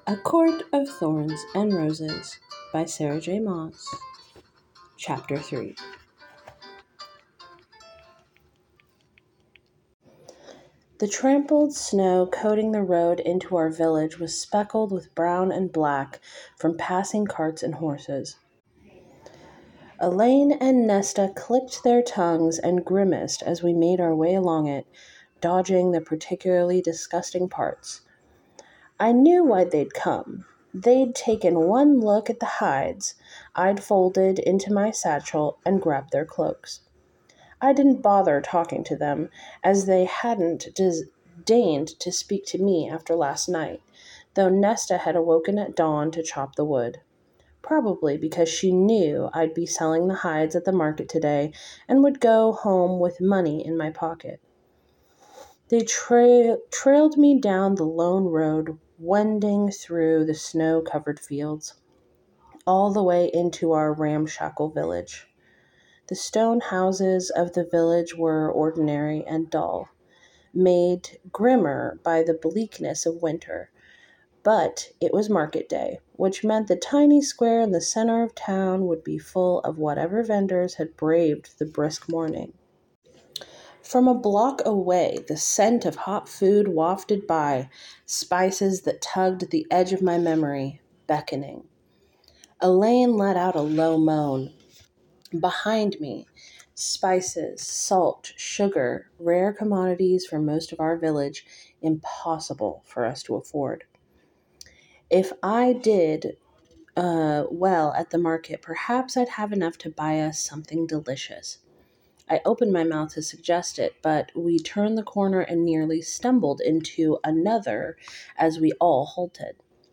A Court of Thorns and Roses by Sarah J. Maas. Chapter 3. The trampled snow coating the road into our village was speckled with brown and black from passing carts and horses. Elaine and Nesta clicked their tongues and grimaced as we made our way along it, dodging the particularly disgusting parts. I knew why they'd come. They'd taken one look at the hides I'd folded into my satchel and grabbed their cloaks. I didn't bother talking to them, as they hadn't deigned to speak to me after last night, though Nesta had awoken at dawn to chop the wood. Probably because she knew I'd be selling the hides at the market today and would go home with money in my pocket. They trailed me down the lone road, wending through the snow-covered fields, all the way into our ramshackle village. The stone houses of the village were ordinary and dull, made grimmer by the bleakness of winter. But it was market day, which meant the tiny square in the center of town would be full of whatever vendors had braved the brisk morning. From a block away, the scent of hot food wafted by, spices that tugged the edge of my memory, beckoning. Elaine let out a low moan. Behind me, spices, salt, sugar, rare commodities for most of our village, impossible for us to afford. If I did well at the market, perhaps I'd have enough to buy us something delicious. I opened my mouth to suggest it, but we turned the corner and nearly stumbled into another as we all halted.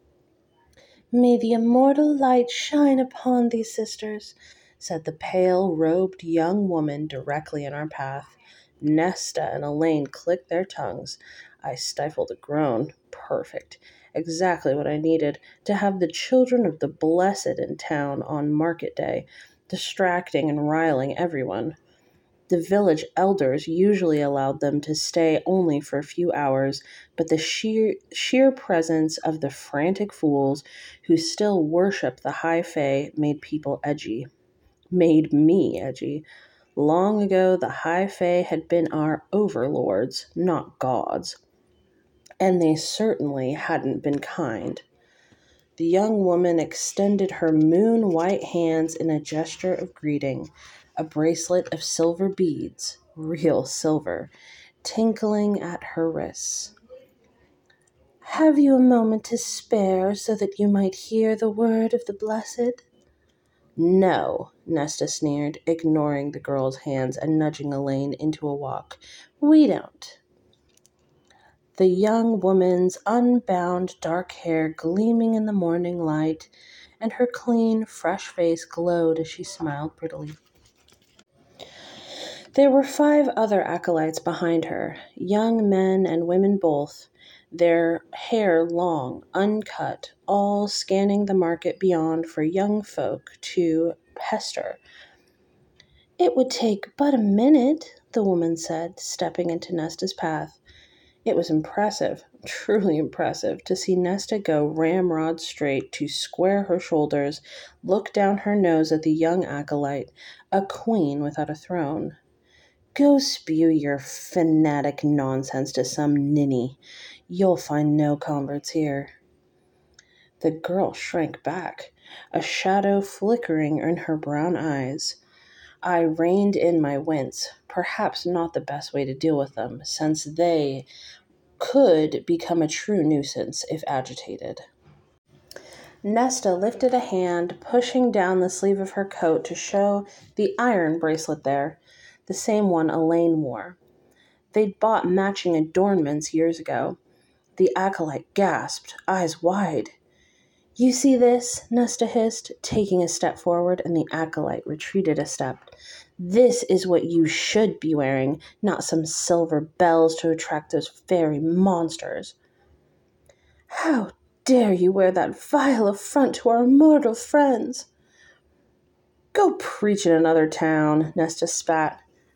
"May the immortal light shine upon thee, sisters," said the pale-robed young woman directly in our path. Nesta and Elaine clicked their tongues. I stifled a groan. Perfect. Exactly what I needed, to have the children of the blessed in town on market day, distracting and riling everyone. The village elders usually allowed them to stay only for a few hours, but the sheer presence of the frantic fools who still worship the high fae made people edgy. Made me edgy. Long ago, the high fae had been our overlords, not gods. And they certainly hadn't been kind. The young woman extended her moon-white hands in a gesture of greeting, a bracelet of silver beads, real silver, tinkling at her wrists. "Have you a moment to spare so that you might hear the word of the blessed?" "No," Nesta sneered, ignoring the girl's hands and nudging Elaine into a walk. "We don't." The young woman's unbound dark hair gleaming in the morning light, and her clean, fresh face glowed as she smiled prettily. There were 5 other acolytes behind her, young men and women both, their hair long, uncut, all scanning the market beyond for young folk to pester. "It would take but a minute," the woman said, stepping into Nesta's path. It was impressive, truly impressive, to see Nesta go ramrod straight, to square her shoulders, look down her nose at the young acolyte, a queen without a throne. "Go spew your fanatic nonsense to some ninny. You'll find no converts here." The girl shrank back, a shadow flickering in her brown eyes. I reined in my wince, perhaps not the best way to deal with them, since they could become a true nuisance if agitated. Nesta lifted a hand, pushing down the sleeve of her coat to show the iron bracelet there, the same one Elaine wore. They'd bought matching adornments years ago. The acolyte gasped, eyes wide. "You see this?" Nesta hissed, taking a step forward, and the acolyte retreated a step. "This is what you should be wearing, not some silver bells to attract those fairy monsters." "How dare you wear that vile affront to our immortal friends?" "Go preach in another town," Nesta spat.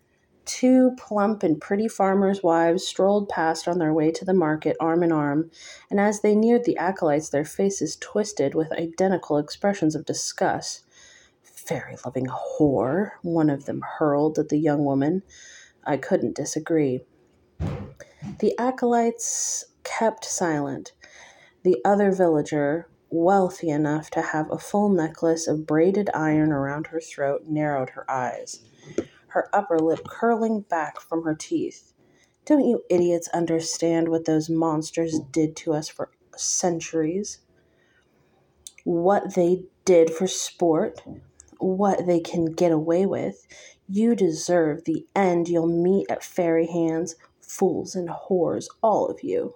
Two plump and pretty farmers' wives strolled past on their way to the market arm in arm, and as they neared the acolytes, their faces twisted with identical expressions of disgust. Fairy-loving whore, one of them hurled at the young woman. I couldn't disagree. The acolytes kept silent. The other villager, wealthy enough to have a full necklace of braided iron around her throat, narrowed her eyes, her upper lip curling back from her teeth. Don't you idiots understand what those monsters did to us for centuries? What they did for sport? What they can get away with? You deserve the end you'll meet at fairy hands, fools and whores, all of you.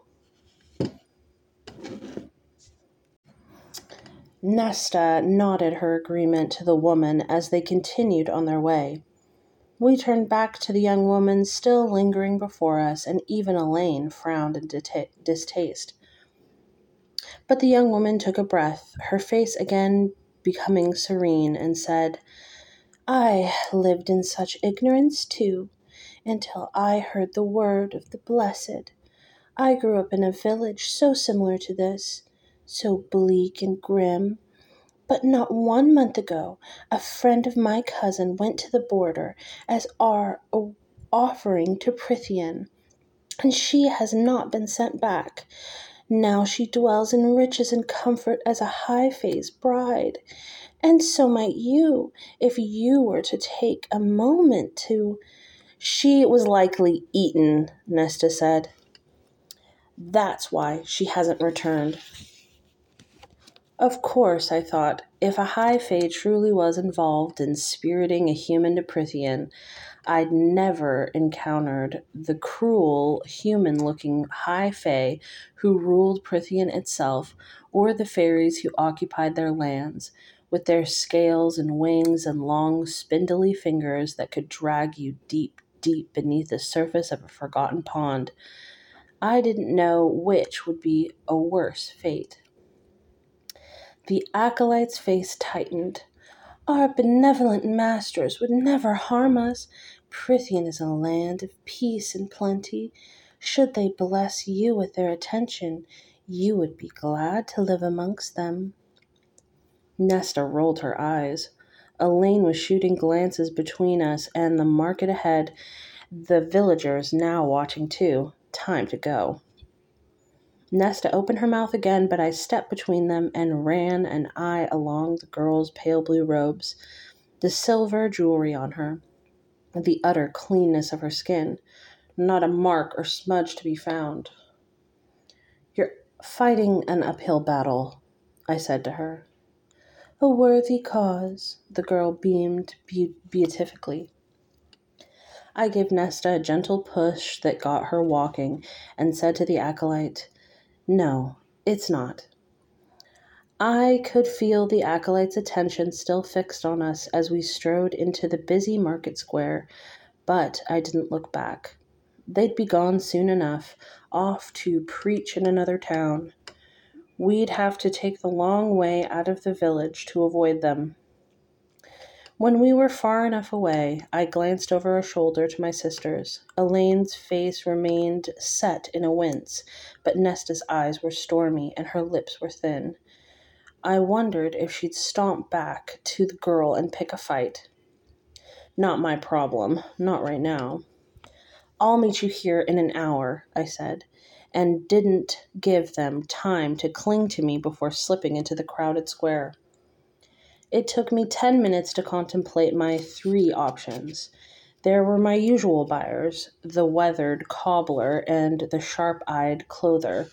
Nesta nodded her agreement to the woman as they continued on their way. We turned back to the young woman still lingering before us, and even Elaine frowned in distaste. But the young woman took a breath, her face again becoming serene, and said, I lived in such ignorance too, until I heard the word of the blessed. I grew up in a village so similar to this, so bleak and grim. But not 1 month ago, a friend of my cousin went to the border as our offering to Prithian, and she has not been sent back. Now she dwells in riches and comfort as a high fae's bride. And so might you, if you were to take a moment to... She was likely eaten, Nesta said. That's why she hasn't returned. Of course, I thought, if a high fae truly was involved in spiriting a human to Prithian, I'd never encountered the cruel, human-looking high fae who ruled Prithian itself, or the fairies who occupied their lands, with their scales and wings and long, spindly fingers that could drag you deep, deep beneath the surface of a forgotten pond. I didn't know which would be a worse fate. The acolyte's face tightened. Our benevolent masters would never harm us. Prithian is a land of peace and plenty. Should they bless you with their attention, you would be glad to live amongst them. Nesta rolled her eyes. Elaine was shooting glances between us and the market ahead, the villagers now watching too. Time to go. Nesta opened her mouth again, but I stepped between them and ran an eye along the girl's pale blue robes, the silver jewelry on her, the utter cleanness of her skin, not a mark or smudge to be found. You're fighting an uphill battle, I said to her. A worthy cause, the girl beamed beatifically. I gave Nesta a gentle push that got her walking and said to the acolyte, No, it's not. I could feel the acolyte's attention still fixed on us as we strode into the busy market square, but I didn't look back. They'd be gone soon enough, off to preach in another town. We'd have to take the long way out of the village to avoid them. When we were far enough away, I glanced over a shoulder to my sisters. Elaine's face remained set in a wince, but Nesta's eyes were stormy and her lips were thin. I wondered if she'd stomp back to the girl and pick a fight. Not my problem, not right now. I'll meet you here in an hour, I said, and didn't give them time to cling to me before slipping into the crowded square. It took me 10 minutes to contemplate my 3 options. There were my usual buyers, the weathered cobbler and the sharp-eyed clother,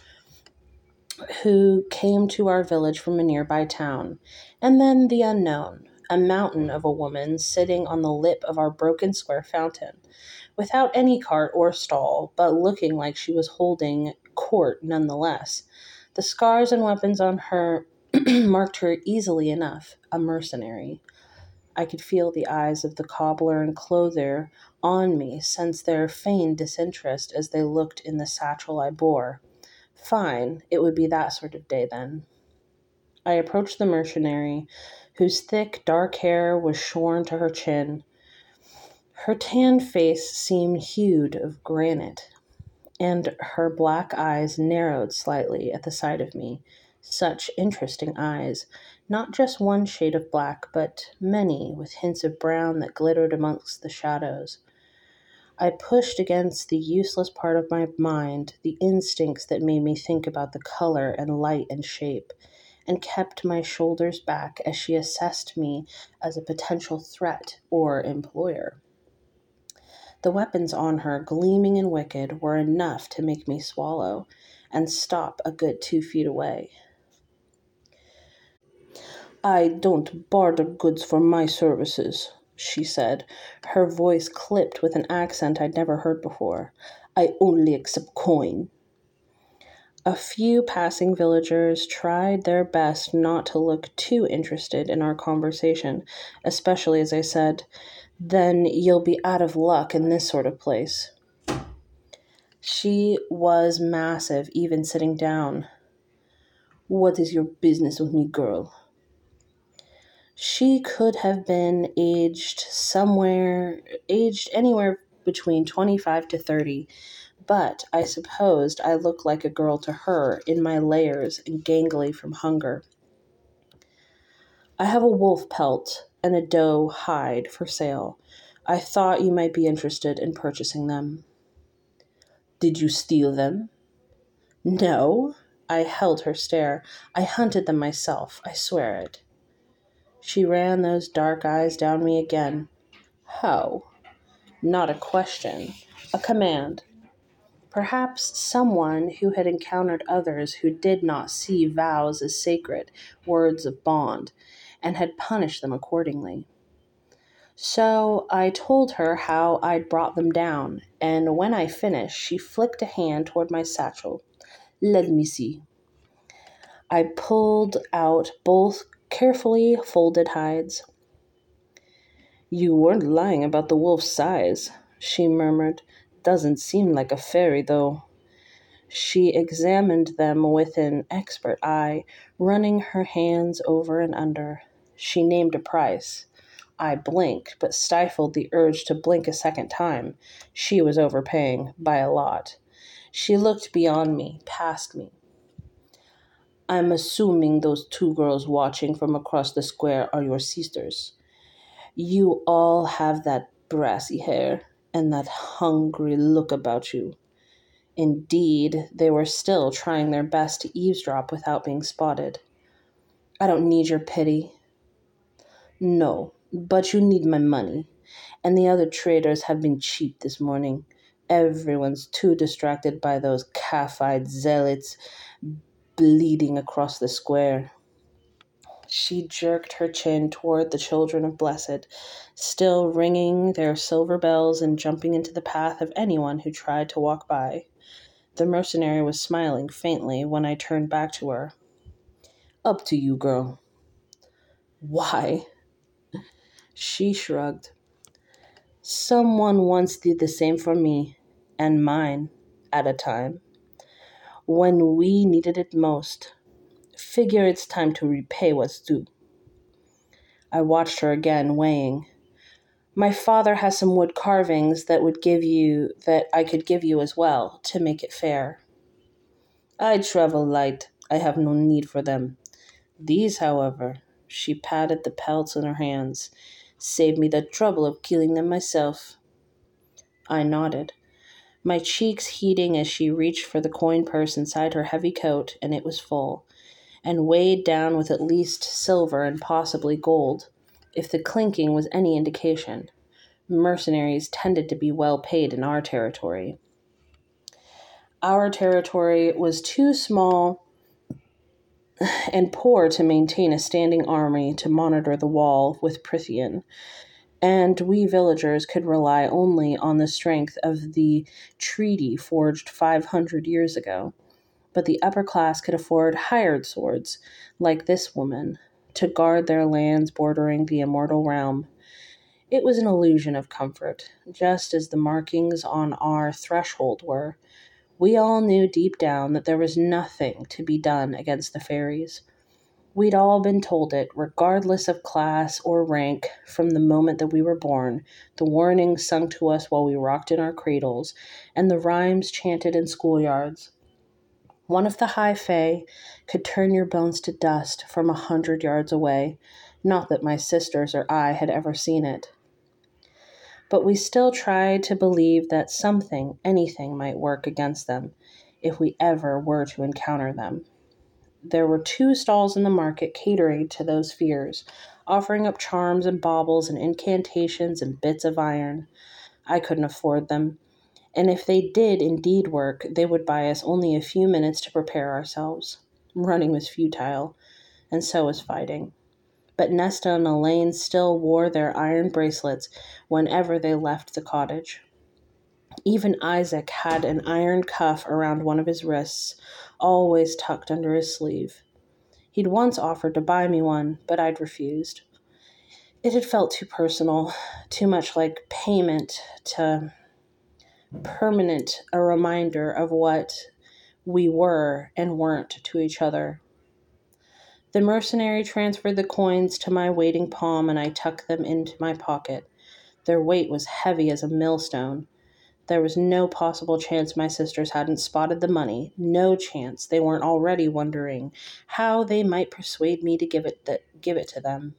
who came to our village from a nearby town, and then the unknown, a mountain of a woman sitting on the lip of our broken square fountain, without any cart or stall, but looking like she was holding court nonetheless. The scars and weapons on her marked her easily enough, a mercenary. I could feel the eyes of the cobbler and clothier on me, sense their feigned disinterest as they looked in the satchel I bore. Fine, it would be that sort of day then. I approached the mercenary, whose thick, dark hair was shorn to her chin. Her tan face seemed hued of granite, and her black eyes narrowed slightly at the sight of me. Such interesting eyes, not just one shade of black, but many, with hints of brown that glittered amongst the shadows. I pushed against the useless part of my mind, the instincts that made me think about the color and light and shape, and kept my shoulders back as she assessed me as a potential threat or employer. The weapons on her, gleaming and wicked, were enough to make me swallow and stop a good 2 feet away. "I don't barter goods for my services," she said, her voice clipped with an accent I'd never heard before. "I only accept coin." A few passing villagers tried their best not to look too interested in our conversation, especially as I said, "Then you'll be out of luck in this sort of place." She was massive, even sitting down. "What is your business with me, girl?" She could have been aged anywhere between 25 to 30, but I supposed I looked like a girl to her in my layers and gangly from hunger. "I have a wolf pelt and a doe hide for sale. I thought you might be interested in purchasing them." "Did you steal them?" "No." I held her stare. "I hunted them myself. I swear it." She ran those dark eyes down me again. "How?" Not a question, a command. Perhaps someone who had encountered others who did not see vows as sacred, words of bond, and had punished them accordingly. So I told her how I'd brought them down, and when I finished, she flicked a hand toward my satchel. "Let me see." I pulled out both carefully folded hides. "You weren't lying about the wolf's size," she murmured. "Doesn't seem like a fairy, though." She examined them with an expert eye, running her hands over and under. She named a price. I blinked, but stifled the urge to blink a second time. She was overpaying, by a lot. She looked beyond me, past me. "I'm assuming those two girls watching from across the square are your sisters. You all have that brassy hair and that hungry look about you." Indeed, they were still trying their best to eavesdrop without being spotted. "I don't need your pity." "No, but you need my money. And the other traders have been cheap this morning. Everyone's too distracted by those calf-eyed zealots bleeding across the square." She jerked her chin toward the children of Blessed, still ringing their silver bells and jumping into the path of anyone who tried to walk by. The mercenary was smiling faintly when I turned back to her. "Up to you, girl." "Why?" She shrugged. "Someone once did the same for me, and mine, at a time, when we needed it most. Figure it's time to repay what's due." I watched her again, weighing. "My father has some wood carvings that I could give you as well, to make it fair." "I travel light. I have no need for them. These, however," she patted the pelts in her hands, "save me the trouble of killing them myself." I nodded, my cheeks heating as she reached for the coin purse inside her heavy coat, and it was full, and weighed down with at least silver and possibly gold, if the clinking was any indication. Mercenaries tended to be well paid in our territory. Our territory was too small and poor to maintain a standing army to monitor the wall with Prithian, and we villagers could rely only on the strength of the treaty forged 500 years ago. But the upper class could afford hired swords, like this woman, to guard their lands bordering the immortal realm. It was an illusion of comfort, just as the markings on our threshold were. We all knew deep down that there was nothing to be done against the fairies. We'd all been told it, regardless of class or rank, from the moment that we were born, the warnings sung to us while we rocked in our cradles, and the rhymes chanted in schoolyards. One of the high fae could turn your bones to dust from 100 yards away. Not that my sisters or I had ever seen it. But we still tried to believe that something, anything, might work against them, if we ever were to encounter them. There were 2 stalls in the market catering to those fears, offering up charms and baubles and incantations and bits of iron. I couldn't afford them, and if they did indeed work, they would buy us only a few minutes to prepare ourselves. Running was futile, and so was fighting. But Nesta and Elaine still wore their iron bracelets whenever they left the cottage. Even Isaac had an iron cuff around one of his wrists, always tucked under his sleeve. He'd once offered to buy me one, but I'd refused. It had felt too personal, too much like payment to permanent, a reminder of what we were and weren't to each other. The mercenary transferred the coins to my waiting palm, and I tucked them into my pocket. Their weight was heavy as a millstone. There was no possible chance my sisters hadn't spotted the money, no chance they weren't already wondering how they might persuade me to give it to them.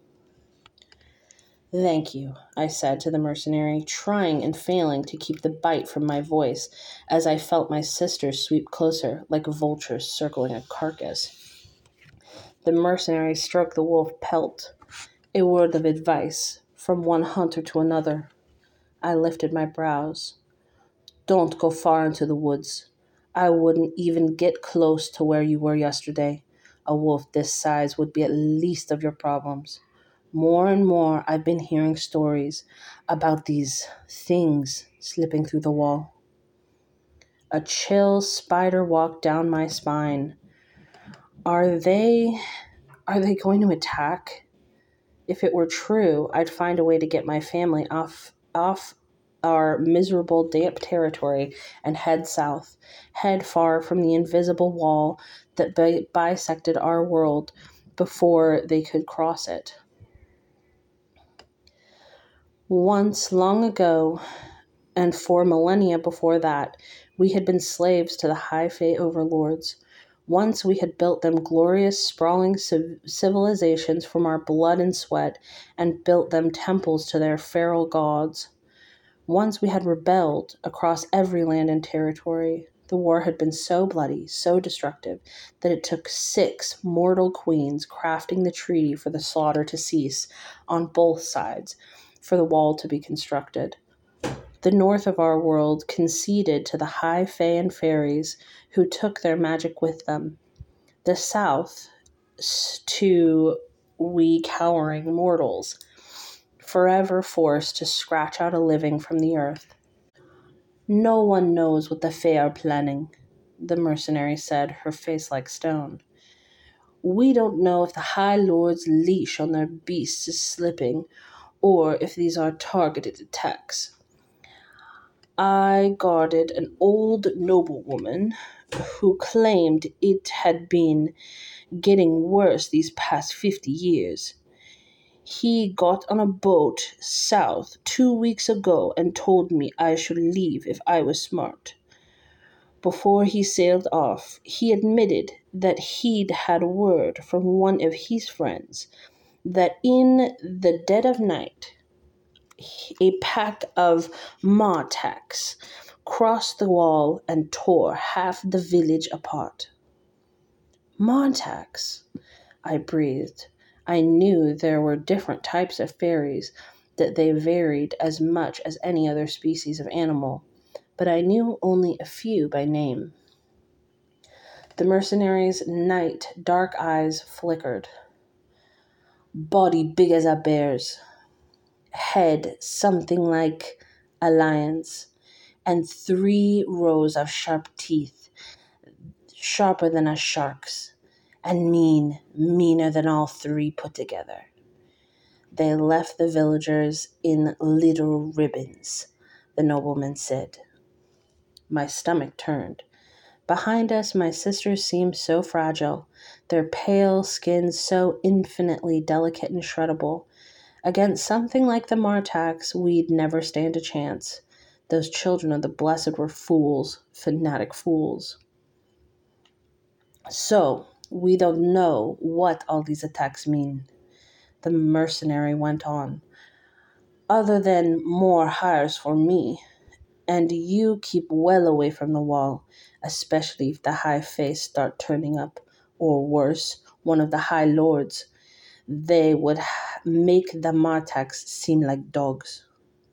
"Thank you," I said to the mercenary, trying and failing to keep the bite from my voice as I felt my sisters sweep closer like vultures circling a carcass. The mercenary stroked the wolf pelt. "A word of advice from one hunter to another." I lifted my brows. "Don't go far into the woods. I wouldn't even get close to where you were yesterday. A wolf this size would be at least of your problems. More and more, I've been hearing stories about these things slipping through the wall." A chill spider walked down my spine. Are they going to attack? If it were true, I'd find a way to get my family off our miserable, damp territory and head south, head far from the invisible wall that bisected our world before they could cross it. Once, long ago, and for millennia before that, we had been slaves to the high fae overlords. Once we had built them glorious, sprawling civilizations from our blood and sweat, and built them temples to their feral gods. Once we had rebelled across every land and territory. The war had been so bloody, so destructive, that it took 6 mortal queens crafting the treaty for the slaughter to cease on both sides, for the wall to be constructed. The north of our world conceded to the high fae and fairies, who took their magic with them. The south to we cowering mortals, forever forced to scratch out a living from the earth. "No one knows what the fae are planning," the mercenary said, her face like stone. "We don't know if the High Lord's leash on their beasts is slipping, or if these are targeted attacks. I guarded an old noblewoman who claimed it had been getting worse these past 50 years. He got on a boat south 2 weeks ago and told me I should leave if I was smart. Before he sailed off, he admitted that he'd had word from one of his friends that in the dead of night, a pack of Martax crossed the wall and tore half the village apart." "Martax?" I breathed. I knew there were different types of fairies, that they varied as much as any other species of animal, but I knew only a few by name. The mercenary's night dark eyes flickered. "Body big as a bear's, head something like a lion's, and 3 rows of sharp teeth, sharper than a shark's, and meaner than all 3 put together. They left the villagers in little ribbons," the nobleman said. My stomach turned. Behind us, my sisters seemed so fragile, their pale skins so infinitely delicate and shreddable. Against something like the Martax, we'd never stand a chance. Those children of the blessed were fools, fanatic fools. So, we don't know what all these attacks mean, the mercenary went on. Other than more hires for me, and you keep well away from the wall, especially if the high face start turning up, or worse, one of the high lords. They would make the Martax seem like dogs.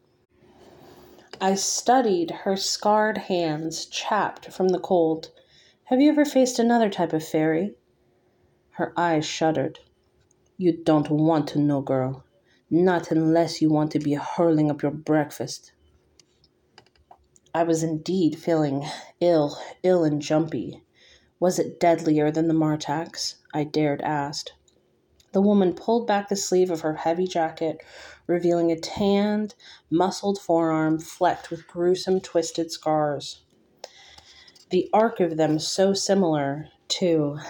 I studied her scarred hands, chapped from the cold. Have you ever faced another type of fairy? Her eyes shuddered. You don't want to know, girl. Not unless you want to be hurling up your breakfast. I was indeed feeling ill and jumpy. Was it deadlier than the Martax? I dared ask. The woman pulled back the sleeve of her heavy jacket, revealing a tanned, muscled forearm flecked with gruesome twisted scars. The arc of them so similar, too,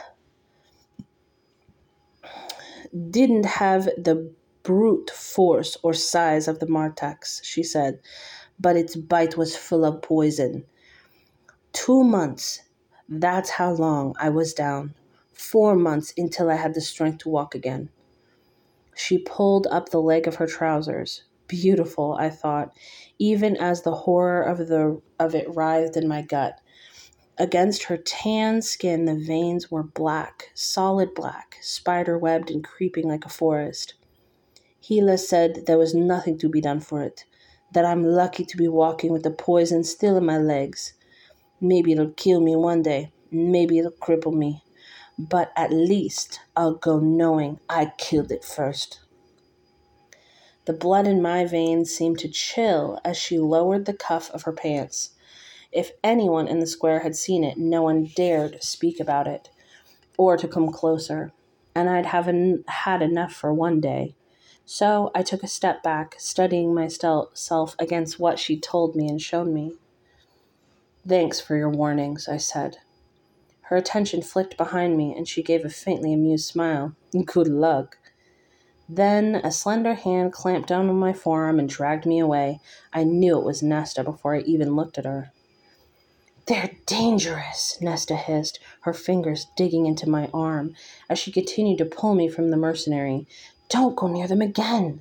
didn't have the brute force or size of the Martax, she said, but its bite was full of poison. 2 months, that's how long I was down. 4 months until I had the strength to walk again. She pulled up the leg of her trousers. Beautiful, I thought, even as the horror of it writhed in my gut. Against her tan skin, the veins were black, solid black, spider-webbed and creeping like a forest. Gila said there was nothing to be done for it, that I'm lucky to be walking with the poison still in my legs. Maybe it'll kill me one day, maybe it'll cripple me, but at least I'll go knowing I killed it first. The blood in my veins seemed to chill as she lowered the cuff of her pants. If anyone in the square had seen it, no one dared speak about it, or to come closer, and I'd had enough for one day. So I took a step back, studying myself against what she told me and shown me. Thanks for your warnings, I said. Her attention flicked behind me, and she gave a faintly amused smile. Good luck. Then a slender hand clamped down on my forearm and dragged me away. I knew it was Nesta before I even looked at her. They're dangerous, Nesta hissed, her fingers digging into my arm as she continued to pull me from the mercenary. Don't go near them again.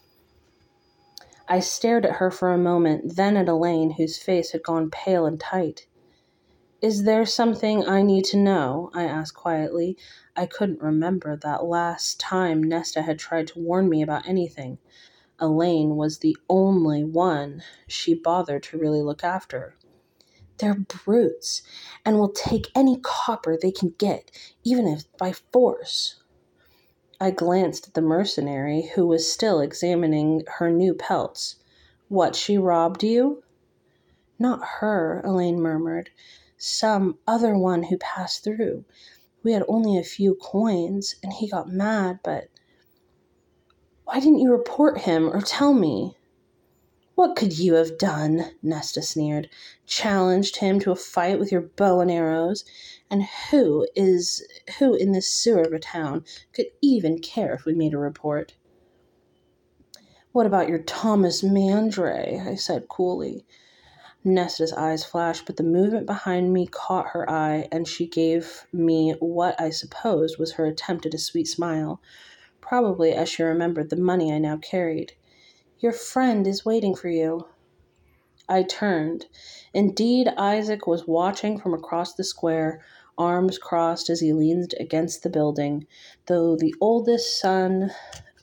I stared at her for a moment, then at Elaine, whose face had gone pale and tight. Is there something I need to know? I asked quietly. I couldn't remember that last time Nesta had tried to warn me about anything. Elaine was the only one she bothered to really look after. They're brutes, and will take any copper they can get, even if by force. I glanced at the mercenary, who was still examining her new pelts. What, she robbed you? Not her, Elaine murmured. Some other one who passed through. We had only a few coins, and he got mad, but... Why didn't you report him or tell me? What could you have done? Nesta sneered. Challenged him to a fight with your bow and arrows? And who in this sewer of a town could even care if we made a report? What about your Thomas Mandray? I said coolly. Nesta's eyes flashed, but the movement behind me caught her eye, and she gave me what I supposed was her attempt at a sweet smile, probably as she remembered the money I now carried. Your friend is waiting for you. I turned. Indeed, Isaac was watching from across the square, arms crossed as he leaned against the building, though the oldest son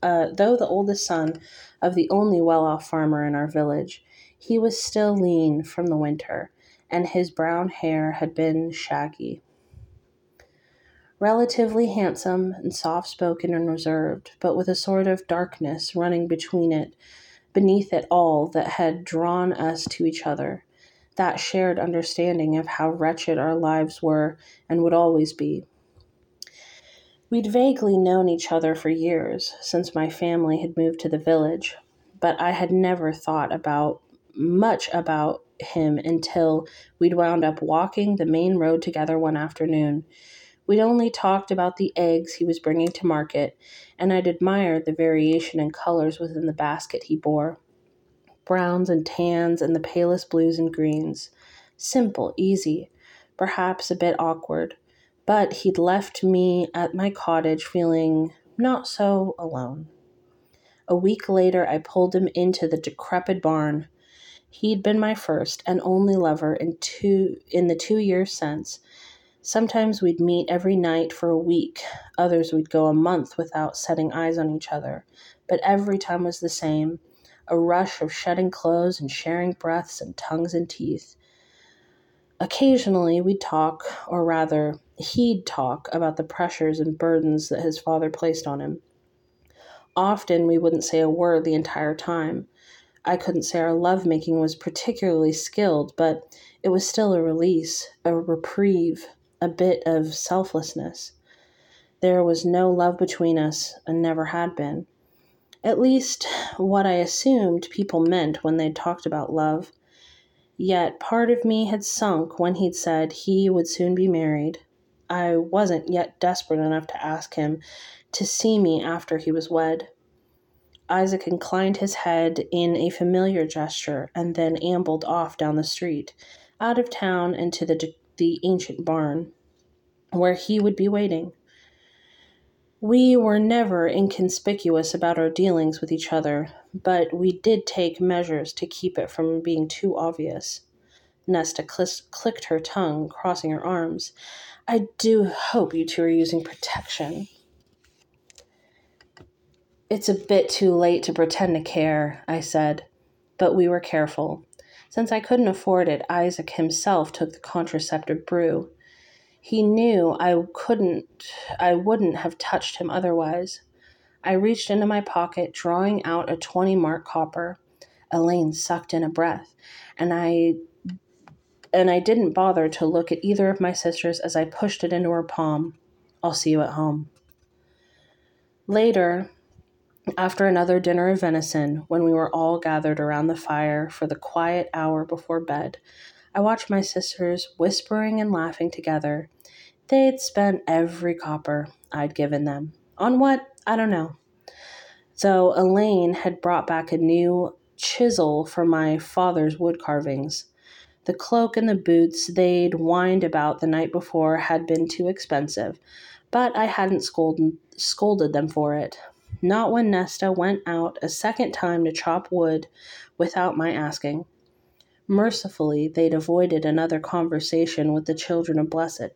of the only well-off farmer in our village. He was still lean from the winter, and his brown hair had been shaggy. Relatively handsome and soft-spoken and reserved, but with a sort of darkness running beneath it all that had drawn us to each other, that shared understanding of how wretched our lives were and would always be. We'd vaguely known each other for years, since my family had moved to the village, but I had never thought much about him until we'd wound up walking the main road together one afternoon. We'd only talked about the eggs he was bringing to market, and I'd admired the variation in colors within the basket he bore. Browns and tans and the palest blues and greens. Simple, easy, perhaps a bit awkward, but he'd left me at my cottage feeling not so alone. A week later, I pulled him into the decrepit barn. He'd been my first and only lover in the 2 years since. Sometimes we'd meet every night for a week. Others we'd go a month without setting eyes on each other. But every time was the same. A rush of shedding clothes and sharing breaths and tongues and teeth. Occasionally we'd talk, or rather, he'd talk about the pressures and burdens that his father placed on him. Often we wouldn't say a word the entire time. I couldn't say our lovemaking was particularly skilled, but it was still a release, a reprieve, a bit of selflessness. There was no love between us, and never had been. At least, what I assumed people meant when they talked about love. Yet part of me had sunk when he'd said he would soon be married. I wasn't yet desperate enough to ask him to see me after he was wed. Isaac inclined his head in a familiar gesture and then ambled off down the street, out of town and to the ancient barn, where he would be waiting. We were never inconspicuous about our dealings with each other, but we did take measures to keep it from being too obvious. Nesta clicked her tongue, crossing her arms. I do hope you two are using protection. It's a bit too late to pretend to care, I said, but we were careful. Since I couldn't afford it, Isaac himself took the contraceptive brew. He knew I wouldn't have touched him otherwise. I reached into my pocket, drawing out a 20-mark copper. Elaine sucked in a breath, and I didn't bother to look at either of my sisters as I pushed it into her palm. I'll see you at home. Later, after another dinner of venison, when we were all gathered around the fire for the quiet hour before bed, I watched my sisters whispering and laughing together. They'd spent every copper I'd given them. On what? I don't know. So Elaine had brought back a new chisel for my father's wood carvings. The cloak and the boots they'd whined about the night before had been too expensive, but I hadn't scolded them for it. Not when Nesta went out a second time to chop wood without my asking. Mercifully, they'd avoided another conversation with the children of Blessed.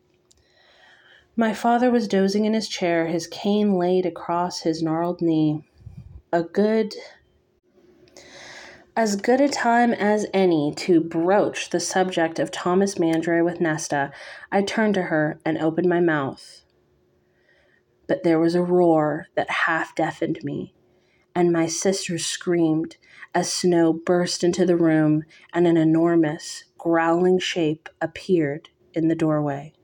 My father was dozing in his chair, his cane laid across his gnarled knee. As good a time as any to broach the subject of Thomas Mandray with Nesta. I turned to her and opened my mouth. But there was a roar that half-deafened me, and my sisters screamed as Snow burst into the room and an enormous, growling shape appeared in the doorway.